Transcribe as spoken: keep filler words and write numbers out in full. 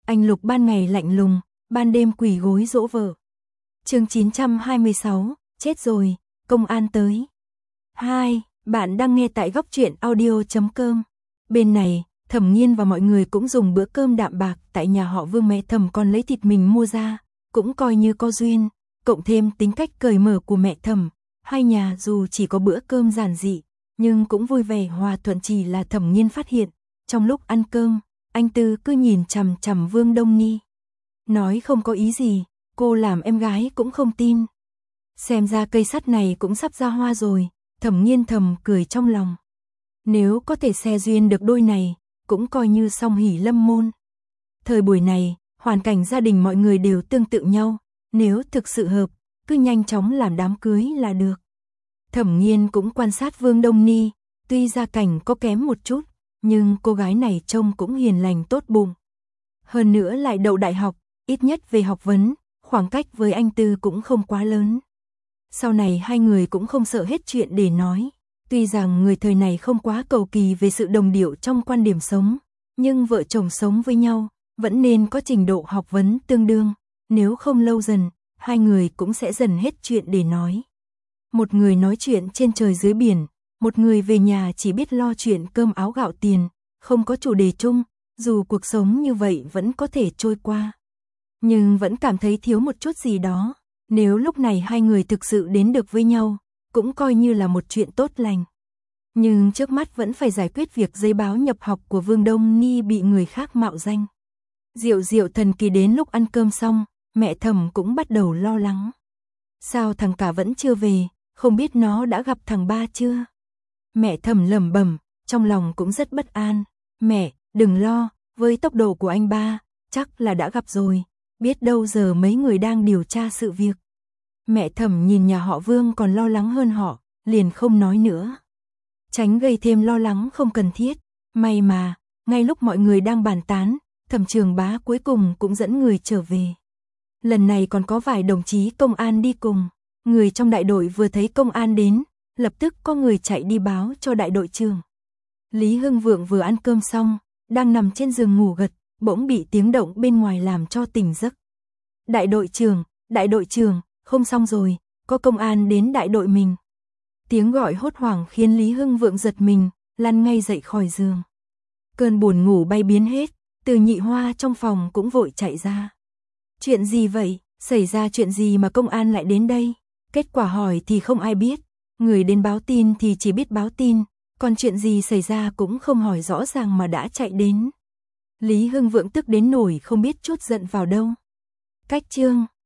Anh Lục ban ngày lạnh lùng, ban đêm quỳ gối dỗ vợ. Chương chín trăm hai mươi sáu, chết rồi, công an tới. hai. Bạn đang nghe tại góc truyện audio chấm com. Bên này, Thẩm Nghiên và mọi người cũng dùng bữa cơm đạm bạc tại nhà họ Vương, mẹ Thẩm còn lấy thịt mình mua ra, cũng coi như có duyên, cộng thêm tính cách cởi mở của mẹ Thẩm, hai nhà dù chỉ có bữa cơm giản dị, nhưng cũng vui vẻ hòa thuận. Chỉ là Thẩm Nghiên phát hiện, trong lúc ăn cơm, anh Tư cứ nhìn chằm chằm Vương Đông Ni. Nói không có ý gì, cô làm em gái cũng không tin. Xem ra cây sắt này cũng sắp ra hoa rồi, Thẩm Nghiên thầm cười trong lòng. Nếu có thể xe duyên được đôi này, cũng coi như song hỷ lâm môn. Thời buổi này, hoàn cảnh gia đình mọi người đều tương tự nhau, nếu thực sự hợp, cứ nhanh chóng làm đám cưới là được. Thẩm Nghiên cũng quan sát Vương Đông Ni, tuy gia cảnh có kém một chút, nhưng cô gái này trông cũng hiền lành tốt bụng. Hơn nữa lại đậu đại học, ít nhất về học vấn, khoảng cách với anh Tư cũng không quá lớn. Sau này hai người cũng không sợ hết chuyện để nói. Tuy rằng người thời này không quá cầu kỳ về sự đồng điệu trong quan điểm sống, nhưng vợ chồng sống với nhau, vẫn nên có trình độ học vấn tương đương, nếu không lâu dần, hai người cũng sẽ dần hết chuyện để nói. Một người nói chuyện trên trời dưới biển, một người về nhà chỉ biết lo chuyện cơm áo gạo tiền, không có chủ đề chung, dù cuộc sống như vậy vẫn có thể trôi qua. Nhưng vẫn cảm thấy thiếu một chút gì đó, nếu lúc này hai người thực sự đến được với nhau, cũng coi như là một chuyện tốt lành. Nhưng trước mắt vẫn phải giải quyết việc giấy báo nhập học của Vương Đông Ni bị người khác mạo danh. Diệu diệu thần kỳ đến lúc ăn cơm xong, mẹ Thẩm cũng bắt đầu lo lắng. Sao thằng cả vẫn chưa về, không biết nó đã gặp thằng ba chưa? Mẹ Thẩm lẩm bẩm, trong lòng cũng rất bất an. Mẹ, đừng lo, với tốc độ của anh ba, chắc là đã gặp rồi, biết đâu giờ mấy người đang điều tra sự việc. Mẹ Thẩm nhìn nhà họ Vương còn lo lắng hơn họ, liền không nói nữa. Tránh gây thêm lo lắng không cần thiết. May mà, ngay lúc mọi người đang bàn tán, Thẩm Trường Bá cuối cùng cũng dẫn người trở về. Lần này còn có vài đồng chí công an đi cùng. Người trong đại đội vừa thấy công an đến, lập tức có người chạy đi báo cho đại đội trưởng. Lý Hưng Vượng vừa ăn cơm xong, đang nằm trên giường ngủ gật, bỗng bị tiếng động bên ngoài làm cho tỉnh giấc. Đại đội trưởng, đại đội trưởng, không xong rồi, có công an đến đại đội mình. Tiếng gọi hốt hoảng khiến Lý Hưng Vượng giật mình, lăn ngay dậy khỏi giường. Cơn buồn ngủ bay biến hết, Từ Nhị Hoa trong phòng cũng vội chạy ra. Chuyện gì vậy, xảy ra chuyện gì mà công an lại đến đây? Kết quả hỏi thì không ai biết, người đến báo tin thì chỉ biết báo tin, còn chuyện gì xảy ra cũng không hỏi rõ ràng mà đã chạy đến. Lý Hưng Vượng tức đến nổi không biết chút giận vào đâu. Cách chương